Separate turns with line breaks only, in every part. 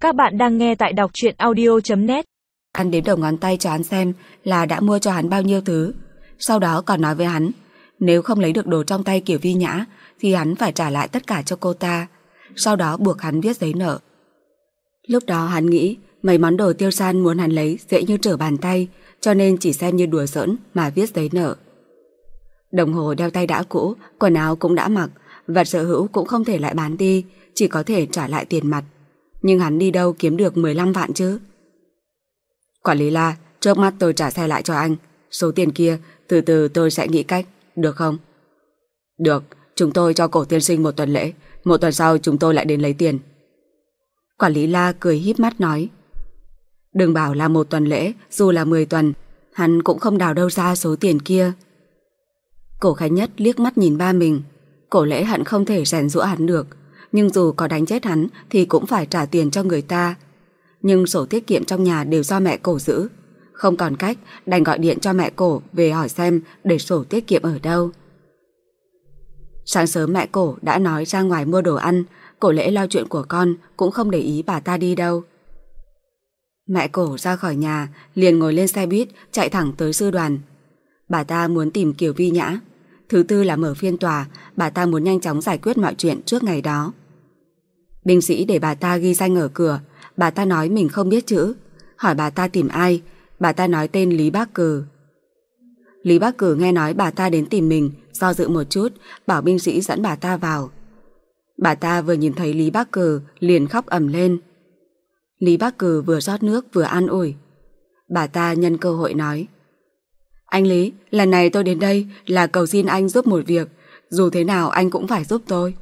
Các bạn đang nghe tại đọc truyện audio.net.
Hắn đếm đầu ngón tay cho hắn xem là đã mua cho hắn bao nhiêu thứ. Sau đó còn nói với hắn, nếu không lấy được đồ trong tay Kiều Vi Nhã thì hắn phải trả lại tất cả cho cô ta. Sau đó buộc hắn viết giấy nợ. Lúc đó hắn nghĩ mấy món đồ Tiêu San muốn hắn lấy dễ như trở bàn tay, cho nên chỉ xem như đùa giỡn mà viết giấy nợ. Đồng hồ đeo tay đã cũ, quần áo cũng đã mặc, vật sở hữu cũng không thể lại bán đi, chỉ có thể trả lại tiền mặt. Nhưng hắn đi đâu kiếm được 15 vạn chứ? Quản lý La, trước mắt tôi trả xe lại cho anh. Số tiền kia từ từ tôi sẽ nghĩ cách, được không? Được, chúng tôi cho Cổ tiên sinh 1 tuần lễ, 1 tuần sau chúng tôi lại đến lấy tiền. Quản lý La cười híp mắt nói. Đừng bảo là 1 tuần lễ, dù là 10 tuần, hắn cũng không đào đâu ra số tiền kia. Cổ Khánh Nhất liếc mắt nhìn ba mình. Cổ Lễ hận không thể rèn giũa hắn được, nhưng dù có đánh chết hắn thì cũng phải trả tiền cho người ta. Nhưng sổ tiết kiệm trong nhà đều do mẹ Cổ giữ, không còn cách đành gọi điện cho mẹ Cổ về hỏi xem để sổ tiết kiệm ở đâu. Sáng sớm mẹ Cổ đã nói ra ngoài mua đồ ăn, Cổ Lễ lo chuyện của con cũng không để ý bà ta đi đâu. Mẹ Cổ ra khỏi nhà liền ngồi lên xe buýt chạy thẳng tới sư đoàn. Bà ta muốn tìm Kiều Vi Nhã. Thứ tư là mở phiên tòa, bà ta muốn nhanh chóng giải quyết mọi chuyện trước ngày đó. Binh sĩ để bà ta ghi danh ở cửa. Bà ta nói mình không biết chữ. Hỏi bà ta tìm ai, bà ta nói tên Lý Bác Cừ. Lý Bác Cừ nghe nói bà ta đến tìm mình, do dự một chút, bảo binh sĩ dẫn bà ta vào. Bà ta vừa nhìn thấy Lý Bác Cừ liền khóc ầm lên. Lý Bác Cừ vừa rót nước vừa an ủi. Bà ta nhân cơ hội nói: Anh Lý, lần này tôi đến đây là cầu xin anh giúp một việc, dù thế nào anh cũng phải giúp tôi.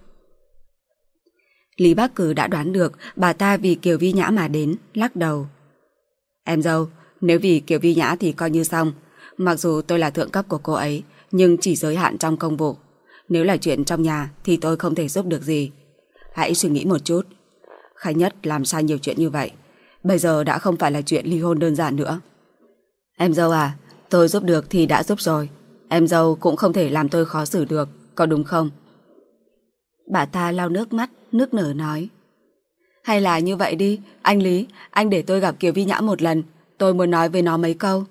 Lý Bác Cừ đã đoán được bà ta vì Kiều Vi Nhã mà đến, lắc đầu. Em dâu, nếu vì Kiều Vi Nhã thì coi như xong. Mặc dù tôi là thượng cấp của cô ấy, nhưng chỉ giới hạn trong công vụ. Nếu là chuyện trong nhà thì tôi không thể giúp được gì. Hãy suy nghĩ một chút. Khánh Nhất làm sai nhiều chuyện như vậy, bây giờ đã không phải là chuyện ly hôn đơn giản nữa. Em dâu à, tôi giúp được thì đã giúp rồi. Em dâu cũng không thể làm tôi khó xử được, có đúng không? Bà ta lau nước mắt, nức nở nói. Hay là như vậy đi, anh Lý, anh để tôi gặp Kiều Vi Nhã một lần, tôi muốn nói với nó mấy câu.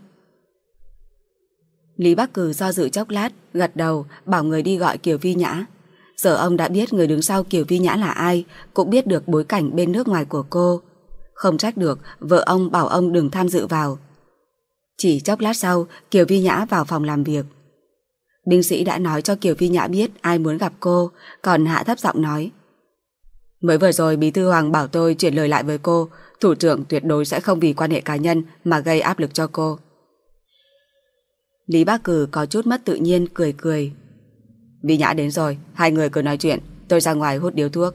Lý Bác Cừ do dự chốc lát, gật đầu, bảo người đi gọi Kiều Vi Nhã. Giờ ông đã biết người đứng sau Kiều Vi Nhã là ai, cũng biết được bối cảnh bên nước ngoài của cô. Không trách được vợ ông bảo ông đừng tham dự vào. Chỉ chốc lát sau, Kiều Vi Nhã vào phòng làm việc. Binh sĩ đã nói cho Kiều Vi Nhã biết ai muốn gặp cô, còn hạ thấp giọng nói. Mới vừa rồi Bí thư Hoàng bảo tôi chuyển lời lại với cô, thủ trưởng tuyệt đối sẽ không vì quan hệ cá nhân mà gây áp lực cho cô. Lý Bác Cừ có chút mất tự nhiên, cười cười. Vi Nhã đến rồi, hai người cứ nói chuyện, tôi ra ngoài hút điếu thuốc.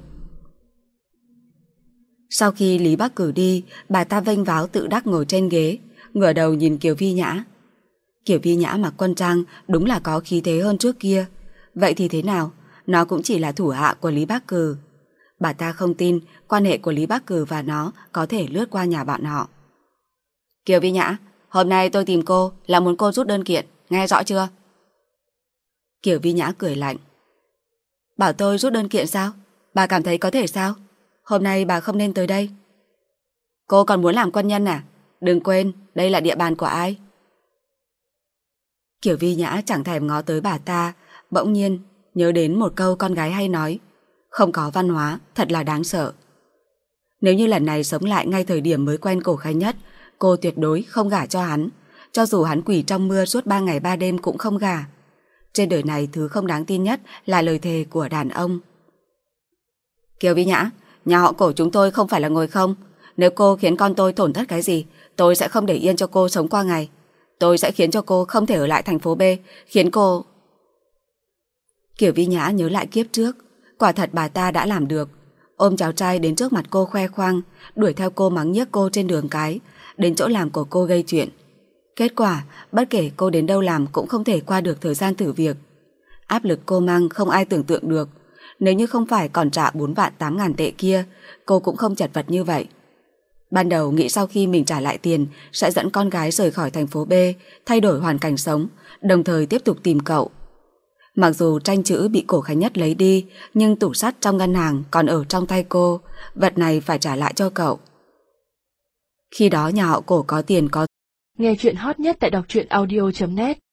Sau khi Lý Bác Cừ đi, bà ta vênh váo tự đắc ngồi trên ghế, ngửa đầu nhìn Kiều Vi Nhã. Kiều Vi Nhã mặc quân trang đúng là có khí thế hơn trước kia. Vậy thì thế nào? Nó cũng chỉ là thủ hạ của Lý Bác Cừ. Bà ta không tin quan hệ của Lý Bác Cừ và nó có thể lướt qua nhà bạn họ. Kiều Vi Nhã, hôm nay tôi tìm cô là muốn cô rút đơn kiện, nghe rõ chưa? Kiều Vi Nhã cười lạnh. Bảo tôi rút đơn kiện sao? Bà cảm thấy có thể sao? Hôm nay bà không nên tới đây. Cô còn muốn làm quân nhân à? Đừng quên, đây là địa bàn của ai? Kiều Vi Nhã chẳng thèm ngó tới bà ta, bỗng nhiên nhớ đến một câu con gái hay nói. Không có văn hóa, thật là đáng sợ. Nếu như lần này sống lại ngay thời điểm mới quen Cổ Khánh Nhất, cô tuyệt đối không gả cho hắn. Cho dù hắn quỳ trong mưa suốt 3 ngày 3 đêm cũng không gả. Trên đời này thứ không đáng tin nhất là lời thề của đàn ông. Kiều Vi Nhã, nhà họ Cổ chúng tôi không phải là ngồi không. Nếu cô khiến con tôi tổn thất cái gì, tôi sẽ không để yên cho cô sống qua ngày. Tôi sẽ khiến cho cô không thể ở lại thành phố B, khiến cô... Kiều Vi Nhã nhớ lại kiếp trước, quả thật bà ta đã làm được. Ôm cháu trai đến trước mặt cô khoe khoang, đuổi theo cô mắng nhiếc cô trên đường cái, đến chỗ làm của cô gây chuyện. Kết quả, bất kể cô đến đâu làm cũng không thể qua được thời gian thử việc. Áp lực cô mang không ai tưởng tượng được. Nếu như không phải còn trả 4 vạn 8 ngàn tệ kia, cô cũng không chật vật như vậy. Ban đầu nghĩ sau khi mình trả lại tiền sẽ dẫn con gái rời khỏi thành phố B, thay đổi hoàn cảnh sống, đồng thời tiếp tục tìm cậu. Mặc dù tranh chữ bị Cổ Khánh Nhất lấy đi, nhưng tủ sắt trong ngân hàng còn ở trong tay cô, vật này phải trả lại cho cậu. Khi đó nhà họ Cổ có tiền có.
Nghe chuyện hot nhất tại đọc truyện audio.net